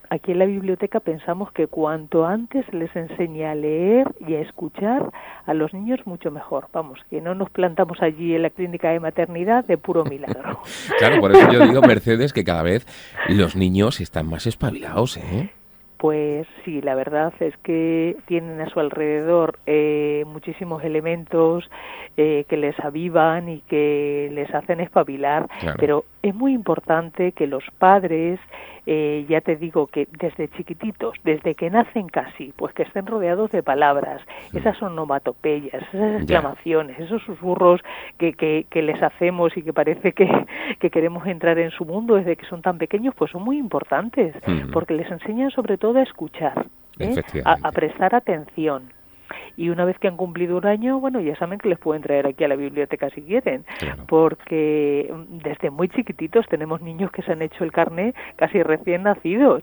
aquí en la biblioteca pensamos que cuanto antes les enseñe a leer y a escuchar a los niños, mucho mejor. Vamos, que no nos plantamos allí en la clínica de maternidad de puro milagro. Claro, por eso yo digo, Mercedes, que cada vez los niños están más espabilados, ¿eh? Pues sí, la verdad es que tienen a su alrededor eh, muchísimos elementos eh, que les avivan y que les hacen espabilar, Claro. pero es muy importante que los padres, eh, ya te digo que desde chiquititos, desde que nacen casi, pues que estén rodeados de palabras, esas onomatopeyas, esas exclamaciones, esos susurros que, que, que les hacemos y que parece que, que queremos entrar en su mundo desde que son tan pequeños, pues son muy importantes, Mm. porque les enseñan sobre todo a escuchar, ¿eh? a, Efectivamente. a prestar atención. Y una vez que han cumplido un año, bueno, ya saben que les pueden traer aquí a la biblioteca si quieren, Claro. porque desde muy chiquititos tenemos niños que se han hecho el carné casi recién nacidos.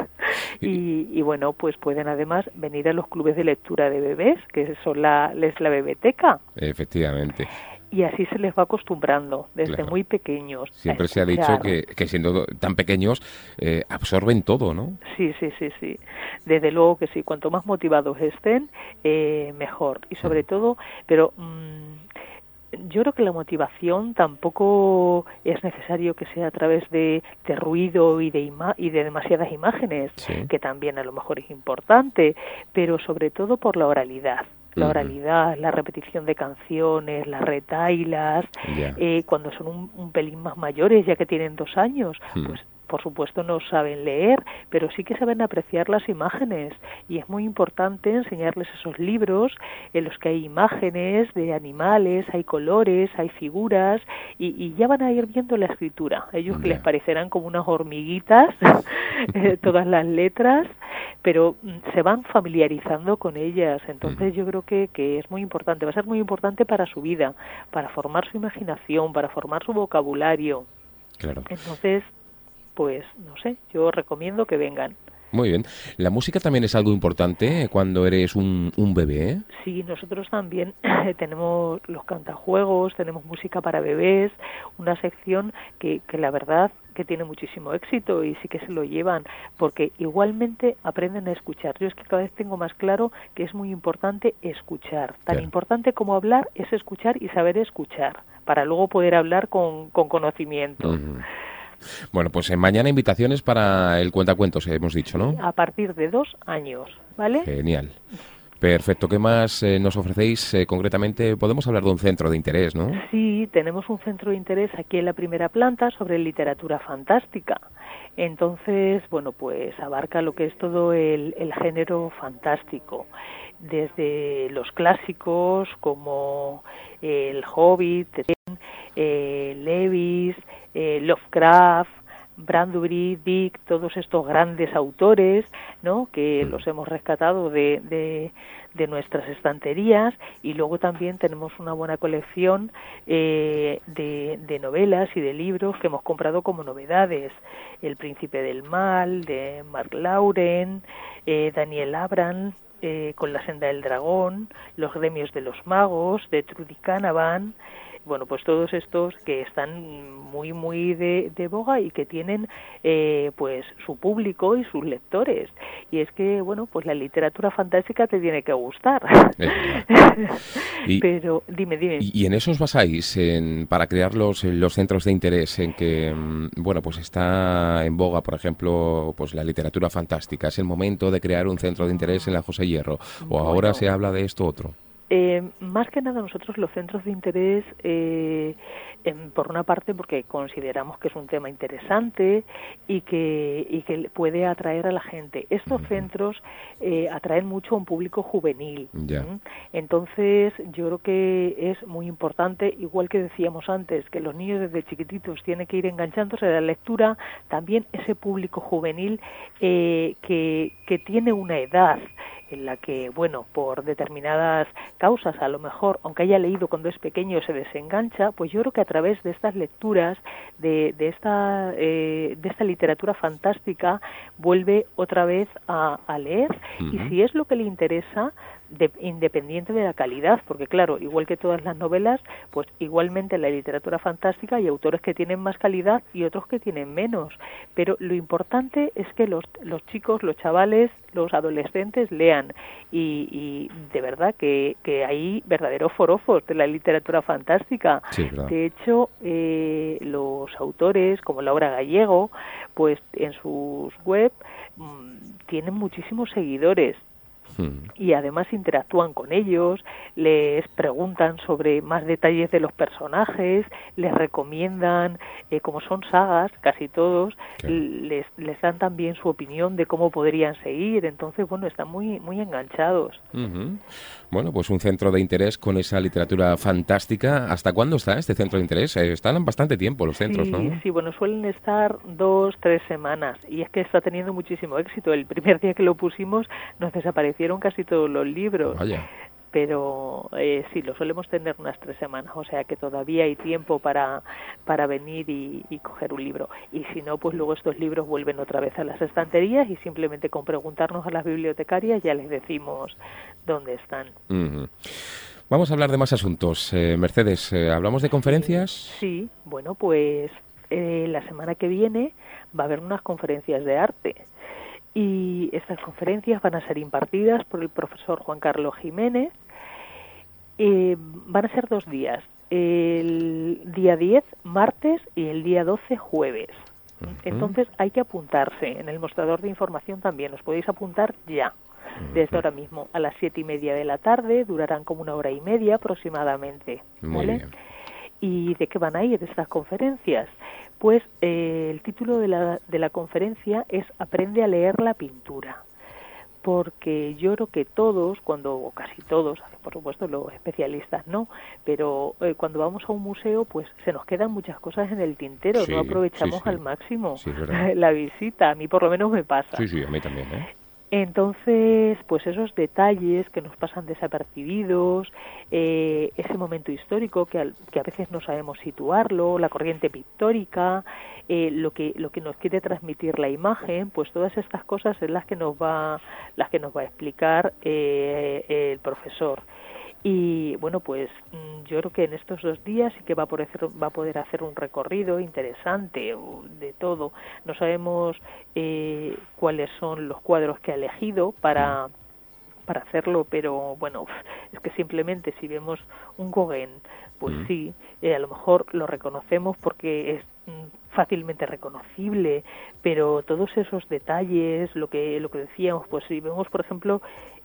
y, y bueno, pues pueden además venir a los clubes de lectura de bebés, que son la, es la bebeteca. Efectivamente. Y así se les va acostumbrando desde Claro. muy pequeños. a Siempre se ha dicho escuchar. que, que siendo tan pequeños eh, absorben todo, ¿no? Sí, sí, sí, sí. Desde luego que sí. Cuanto más motivados estén, eh, mejor. Y sobre todo, pero mmm, yo creo que la motivación tampoco es necesario que sea a través de, de ruido y de, ima y de demasiadas imágenes, Sí. que también a lo mejor es importante, pero sobre todo por la oralidad. La Ujú. oralidad, la repetición de canciones, las retailas, Ya. eh, cuando son un, un pelín más mayores, ya que tienen dos años, Hmm. pues por supuesto no saben leer, pero sí que saben apreciar las imágenes, y es muy importante enseñarles esos libros en los que hay imágenes de animales, hay colores, hay figuras, y, y ya van a ir viendo la escritura. Ellos que Ya. les parecerán como unas hormiguitas, eh, todas las letras, pero mm, se van familiarizando con ellas. Entonces yo creo que, que es muy importante, va a ser muy importante para su vida, para formar su imaginación, para formar su vocabulario. Claro. Entonces, pues no sé, yo recomiendo que vengan. Muy bien. La música también es algo importante cuando eres un, un bebé, ¿eh? Sí, nosotros también tenemos los cantajuegos, tenemos música para bebés, una sección que, que la verdad que tiene muchísimo éxito y sí que se lo llevan, porque igualmente aprenden a escuchar. Yo es que cada vez tengo más claro que es muy importante escuchar. Tan Claro. importante como hablar es escuchar y saber escuchar, para luego poder hablar con, con conocimiento. Ujú. Bueno, pues eh, mañana invitaciones para el cuentacuentos, eh, hemos dicho, ¿no? A partir de dos años, ¿vale? Genial. Perfecto. ¿Qué más eh, nos ofrecéis eh, concretamente? Podemos hablar de un centro de interés, ¿no? Sí, tenemos un centro de interés aquí en la primera planta sobre literatura fantástica. Entonces, bueno, pues abarca lo que es todo el, el género fantástico, desde los clásicos como El Hobbit, eh, Lewis, eh, Lovecraft, Bradbury, Dick, todos estos grandes autores, ¿no?, que los hemos rescatado de, de, de nuestras estanterías, y luego también tenemos una buena colección eh, de, de novelas y de libros que hemos comprado como novedades. El Príncipe del Mal, de Mark Lauren, eh, Daniel Abram, eh, con La Senda del Dragón, Los Gremios de los Magos, de Trudy Canavan. Bueno, pues todos estos que están muy, muy de, de boga y que tienen eh, pues su público y sus lectores. Y es que, bueno, pues la literatura fantástica te tiene que gustar. Y, Pero, dime, dime. y, y en eso os basáis en, para crear los, los centros de interés en que, mm, bueno, pues está en boga, por ejemplo, pues la literatura fantástica. ¿Es el momento de crear un centro de interés en la José Hierro? ¿O ahora Bueno. se habla de esto otro? Eh, más que nada nosotros los centros de interés, eh, en, por una parte porque consideramos que es un tema interesante y que, y que puede atraer a la gente. Estos uh-huh. centros eh, atraen mucho a un público juvenil. Ya. ¿Mm? Entonces yo creo que es muy importante, igual que decíamos antes, que los niños desde chiquititos tienen que ir enganchándose a la lectura, también ese público juvenil eh, que, que tiene una edad en la que, bueno, por determinadas causas, a lo mejor, aunque haya leído cuando es pequeño, se desengancha, pues yo creo que a través de estas lecturas, de, de, esta, eh, de esta literatura fantástica, vuelve otra vez a, a leer, uh-huh. y si es lo que le interesa, de, independiente de la calidad, porque claro, igual que todas las novelas, pues igualmente en la literatura fantástica hay autores que tienen más calidad y otros que tienen menos, pero lo importante es que los, los chicos, los chavales, los adolescentes lean, y, y de verdad que, que hay verdaderos forofos de la literatura fantástica. Sí, claro. De hecho, eh, los autores, como Laura Gallego, pues en sus web mmm, tienen muchísimos seguidores. Hmm. Y además interactúan con ellos, les preguntan sobre más detalles de los personajes, les recomiendan, eh, como son sagas, casi todos, Claro. les, les dan también su opinión de cómo podrían seguir. Entonces, bueno, están muy, muy enganchados. Ujú. Bueno, pues un centro de interés con esa literatura fantástica. ¿Hasta cuándo está este centro de interés? Eh, están bastante tiempo los centros, sí, ¿no? Sí, bueno, suelen estar dos, tres semanas, y es que está teniendo muchísimo éxito. El primer día que lo pusimos nos desaparecieron casi todos los libros. Vaya. Pero eh, sí, lo solemos tener unas tres semanas, o sea que todavía hay tiempo para, para venir y, y coger un libro. Y si no, pues luego estos libros vuelven otra vez a las estanterías, y simplemente con preguntarnos a las bibliotecarias ya les decimos dónde están. Ujú. Vamos a hablar de más asuntos. Eh, Mercedes, eh, ¿hablamos de conferencias? Sí, bueno, pues eh, la semana que viene va a haber unas conferencias de arte. Y estas conferencias van a ser impartidas por el profesor Juan Carlos Jiménez. Eh, van a ser dos días, el día diez, martes, y el día doce, jueves. Uh-huh. Entonces hay que apuntarse. En el mostrador de información también os podéis apuntar ya, uh-huh. desde ahora mismo, a las siete y media de la tarde. Durarán como una hora y media aproximadamente. Muy ¿vale? bien. ¿Y de qué van a ir estas conferencias? Pues eh, el título de la, de la conferencia es Aprende a leer la pintura, porque yo creo que todos, cuando, o casi todos, por supuesto los especialistas no, pero eh, cuando vamos a un museo, pues se nos quedan muchas cosas en el tintero, sí, no aprovechamos sí, sí. al máximo sí, la visita. A mí por lo menos me pasa. Sí, sí, a mí también, ¿eh? Entonces, pues esos detalles que nos pasan desapercibidos, eh, ese momento histórico que, al, que a veces no sabemos situarlo, la corriente pictórica, eh, lo que lo que nos quiere transmitir la imagen, pues todas estas cosas es las que nos va las que nos va a explicar eh, el profesor. Y bueno, pues yo creo que en estos dos días sí que va a poder, va a poder hacer un recorrido interesante de todo. No sabemos eh, cuáles son los cuadros que ha elegido para, para hacerlo, pero bueno, es que simplemente si vemos un Gauguin, pues mm. sí, eh, a lo mejor lo reconocemos porque es fácilmente reconocible, pero todos esos detalles, lo que lo que decíamos, pues si vemos, por ejemplo,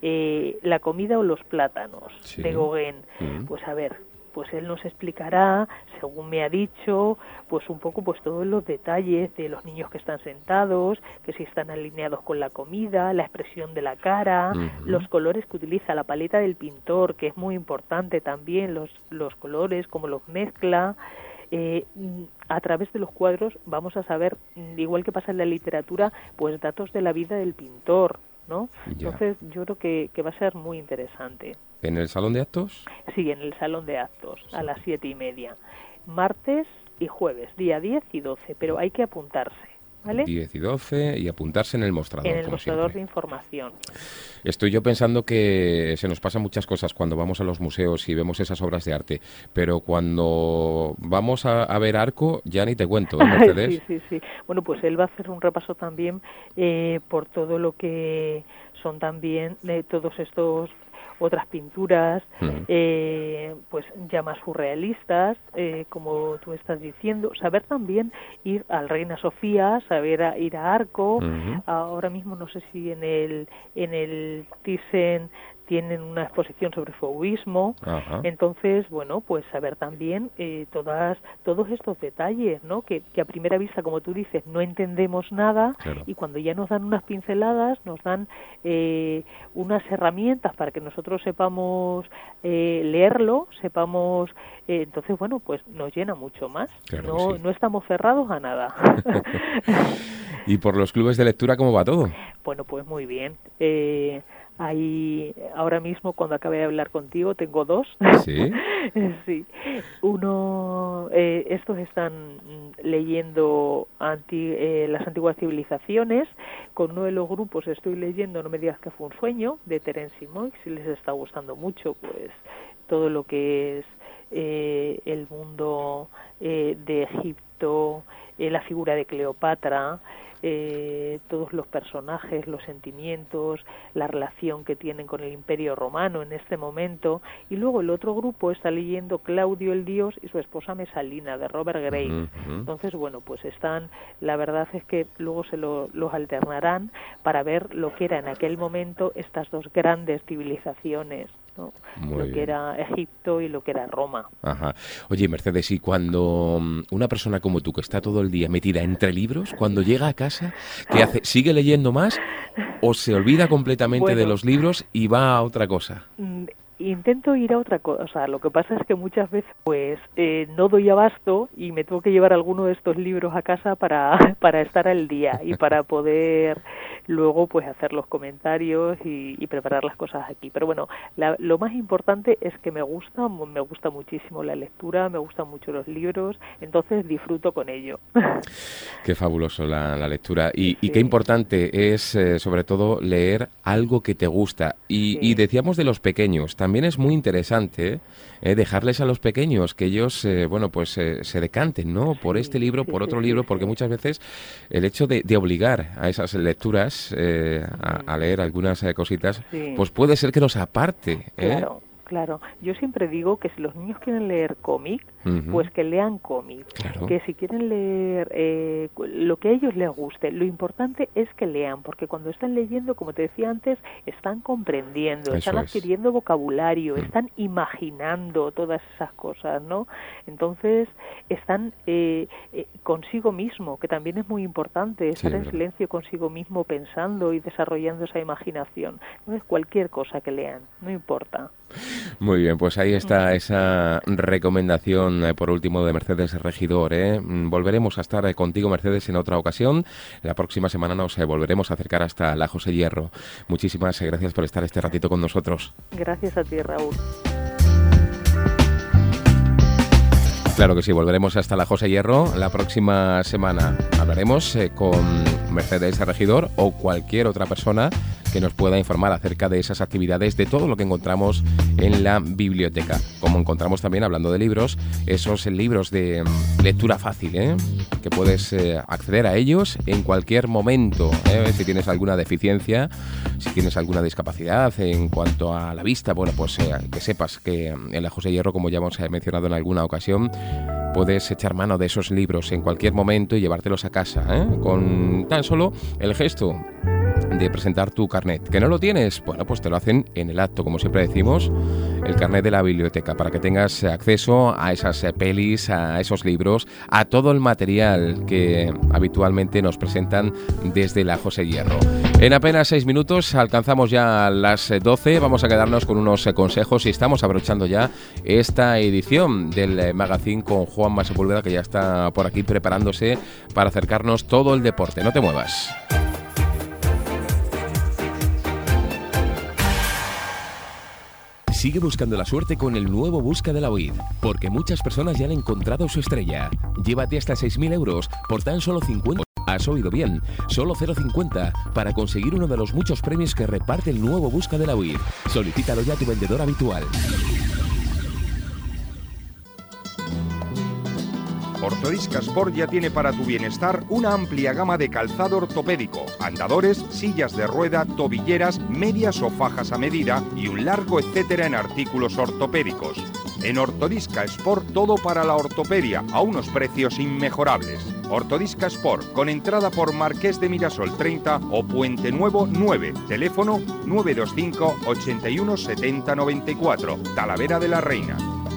eh, la comida o los plátanos sí. de Gauguin, mm. pues a ver, pues él nos explicará, según me ha dicho, pues un poco pues todos los detalles de los niños que están sentados, que si están alineados con la comida, la expresión de la cara, uh-huh. los colores que utiliza, la paleta del pintor, que es muy importante también, los los colores, cómo los mezcla. Eh, a través de los cuadros vamos a saber, igual que pasa en la literatura, pues datos de la vida del pintor, ¿no? Ya. Entonces yo creo que, que va a ser muy interesante. ¿En el salón de actos? Sí, en el salón de actos, sí. a las siete y media. Martes y jueves, día diez y doce, pero hay que apuntarse. ¿Vale? diez y doce y apuntarse en el mostrador. En el como mostrador siempre. de información. Estoy yo pensando que se nos pasan muchas cosas cuando vamos a los museos y vemos esas obras de arte, pero cuando vamos a, a ver Arco, ya ni te cuento, ¿eh, Mercedes? sí, sí, sí. Bueno, pues él va a hacer un repaso también eh, por todo lo que son también de todos estos otras pinturas, uh-huh. eh, pues ya más surrealistas, eh, como tú estás diciendo, saber también ir al Reina Sofía, saber a, ir a Arco, uh-huh. ahora mismo no sé si en el en el Thyssen tienen una exposición sobre fauvismo, uh-huh. entonces, bueno, pues saber también eh, todas todos estos detalles, ¿no? Que, que a primera vista, como tú dices, no entendemos nada, claro. y cuando ya nos dan unas pinceladas, nos dan eh, unas herramientas para que nosotros sepamos eh, leerlo, sepamos, eh, entonces, bueno, pues nos llena mucho más, claro no, sí. no estamos cerrados a nada. ¿Y por los clubes de lectura cómo va todo? Bueno, pues muy bien. Eh, Ahí, ahora mismo, cuando acabé de hablar contigo, tengo dos. ¿Sí? sí. Uno, eh, estos están leyendo anti, eh, las antiguas civilizaciones con uno de los grupos estoy leyendo No me digas que fue un sueño, de Terence Simoix, si les está gustando mucho, pues todo lo que es eh, el mundo eh, de Egipto, eh, la figura de Cleopatra, eh, todos los personajes, los sentimientos, la relación que tienen con el Imperio Romano en este momento. Y luego el otro grupo está leyendo Claudio el Dios y su esposa Mesalina, de Robert Graves. Uh-huh. Entonces, bueno, pues están, la verdad es que luego se lo, los alternarán para ver lo que era en aquel momento estas dos grandes civilizaciones, ¿no? Lo bien. que era Egipto y lo que era Roma. Ajá. Oye, Mercedes, y cuando una persona como tú, que está todo el día metida entre libros, cuando llega a casa, ¿qué hace? ¿Sigue leyendo más o se olvida completamente bueno, de los libros y va a otra cosa? Intento ir a otra cosa, lo que pasa es que muchas veces pues eh, no doy abasto y me tengo que llevar alguno de estos libros a casa para, para estar al día y para poder luego pues hacer los comentarios y, y preparar las cosas aquí. Pero bueno, la, lo más importante es que me gusta, me gusta muchísimo la lectura, me gustan mucho los libros, entonces disfruto con ello. Qué fabuloso la, la lectura y, sí. y qué importante es eh, sobre todo leer algo que te gusta. Y, sí. y decíamos de los pequeños, también es muy interesante eh, dejarles a los pequeños que ellos, eh, bueno, pues eh, se decanten, ¿no? Por sí, este libro, sí, por otro sí, libro, porque sí. muchas veces el hecho de, de obligar a esas lecturas eh, a, a leer algunas eh, cositas, sí. pues puede ser que nos aparte, ¿eh? Claro. Claro, yo siempre digo que si los niños quieren leer cómic, uh-huh. pues que lean cómic, claro. que si quieren leer eh, lo que a ellos les guste, lo importante es que lean, porque cuando están leyendo, como te decía antes, están comprendiendo, Eso están es. adquiriendo vocabulario, uh-huh. están imaginando todas esas cosas, ¿no? Entonces, están eh, eh, consigo mismo, que también es muy importante, estar sí, en silencio consigo mismo pensando y desarrollando esa imaginación. Entonces, cualquier cosa que lean, no importa. Muy bien, pues ahí está esa recomendación eh, por último de Mercedes Regidor. ¿eh? Volveremos a estar eh, contigo, Mercedes, en otra ocasión. La próxima semana nos eh, volveremos a acercar hasta la José Hierro. Muchísimas gracias por estar este ratito con nosotros. Gracias a ti, Raúl. Claro que sí, volveremos hasta la José Hierro la próxima semana. Hablaremos eh, con Mercedes Regidor o cualquier otra persona que nos pueda informar acerca de esas actividades, de todo lo que encontramos en la biblioteca. Como encontramos también, hablando de libros, esos libros de lectura fácil, ¿eh? que puedes eh, acceder a ellos en cualquier momento. ¿eh? Si tienes alguna deficiencia, si tienes alguna discapacidad en cuanto a la vista, bueno, pues eh, que sepas que en la José Hierro, como ya hemos mencionado en alguna ocasión, puedes echar mano de esos libros en cualquier momento y llevártelos a casa, ¿eh? con tan solo el gesto de presentar tu carnet. ¿Que no lo tienes? Bueno, pues te lo hacen en el acto, como siempre decimos, el carnet de la biblioteca, para que tengas acceso a esas pelis, a esos libros, a todo el material que habitualmente nos presentan desde la José Hierro. En apenas seis minutos alcanzamos ya las doce, vamos a quedarnos con unos consejos y estamos abrochando ya esta edición del magazine con Juanma Sepúlveda, que ya está por aquí preparándose para acercarnos todo el deporte. No te muevas. Sigue buscando la suerte con el nuevo Busca de la O I D, porque muchas personas ya han encontrado su estrella. Llévate hasta seis mil euros por tan solo cincuenta. Has oído bien, solo cero coma cincuenta para conseguir uno de los muchos premios que reparte el nuevo Busca de la O I D. Solicítalo ya a tu vendedor habitual. Ortodisca Sport ya tiene para tu bienestar una amplia gama de calzado ortopédico, andadores, sillas de rueda, tobilleras, medias o fajas a medida y un largo etcétera en artículos ortopédicos. En Ortodisca Sport todo para la ortopedia a unos precios inmejorables. Ortodisca Sport con entrada por Marqués de Mirasol treinta o Puente Nuevo nueve, teléfono nueve dos cinco, ochenta y uno, setenta, noventa y cuatro, Talavera de la Reina.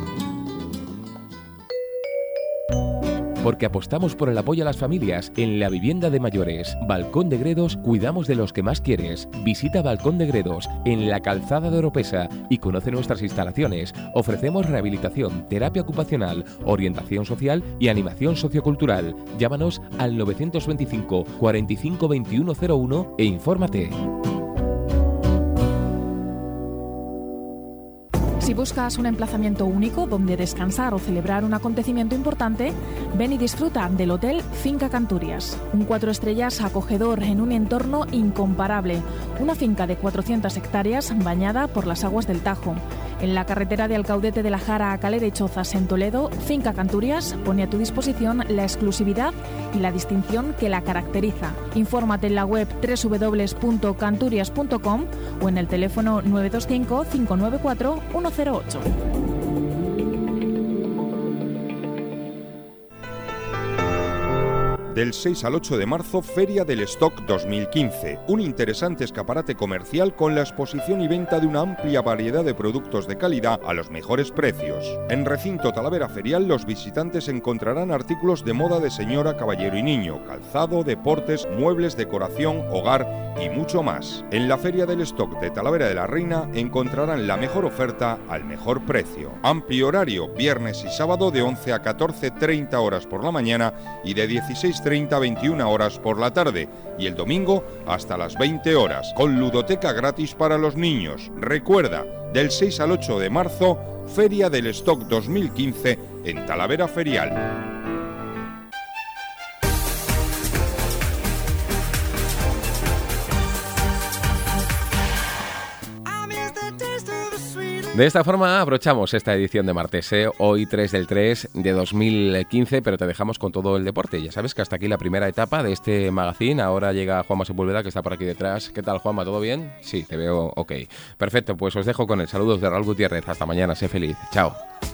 Porque apostamos por el apoyo a las familias en la vivienda de mayores. Balcón de Gredos, cuidamos de los que más quieres. Visita Balcón de Gredos en la Calzada de Oropesa y conoce nuestras instalaciones. Ofrecemos rehabilitación, terapia ocupacional, orientación social y animación sociocultural. Llámanos al novecientos veinticinco, cuarenta y cinco, veintiuno cero uno e infórmate. Si buscas un emplazamiento único donde descansar o celebrar un acontecimiento importante, ven y disfruta del Hotel Finca Canturias. Un cuatro estrellas acogedor en un entorno incomparable. Una finca de cuatrocientas hectáreas bañada por las aguas del Tajo. En la carretera de Alcaudete de la Jara a Calera y Chozas, en Toledo, Finca Canturias pone a tu disposición la exclusividad y la distinción que la caracteriza. Infórmate en la web doble u doble u doble u punto canturias punto com o en el teléfono nueve dos cinco, cinco nueve cuatro, uno cero ocho. Del seis al ocho de marzo, Feria del Stock dos mil quince, un interesante escaparate comercial con la exposición y venta de una amplia variedad de productos de calidad a los mejores precios. En Recinto Talavera Ferial, los visitantes encontrarán artículos de moda de señora, caballero y niño, calzado, deportes, muebles, decoración, hogar y mucho más. En la Feria del Stock de Talavera de la Reina encontrarán la mejor oferta al mejor precio. Amplio horario, viernes y sábado de once a catorce treinta horas por la mañana y de dieciséis treinta a veintiuna horas por la tarde, y el domingo hasta las veinte horas, con ludoteca gratis para los niños. Recuerda, del seis al ocho de marzo, Feria del Stock dos mil quince en Talavera Ferial. De esta forma abrochamos esta edición de martes, ¿eh? Hoy tres del tres de dos mil quince, pero te dejamos con todo el deporte. Ya sabes que hasta aquí la primera etapa de este magazine. Ahora llega Juanma Sepúlveda, que está por aquí detrás. ¿Qué tal, Juanma? ¿Todo bien? Sí, te veo ok. Perfecto, pues os dejo con el saludos de Raúl Gutiérrez. Hasta mañana, sé feliz. Chao.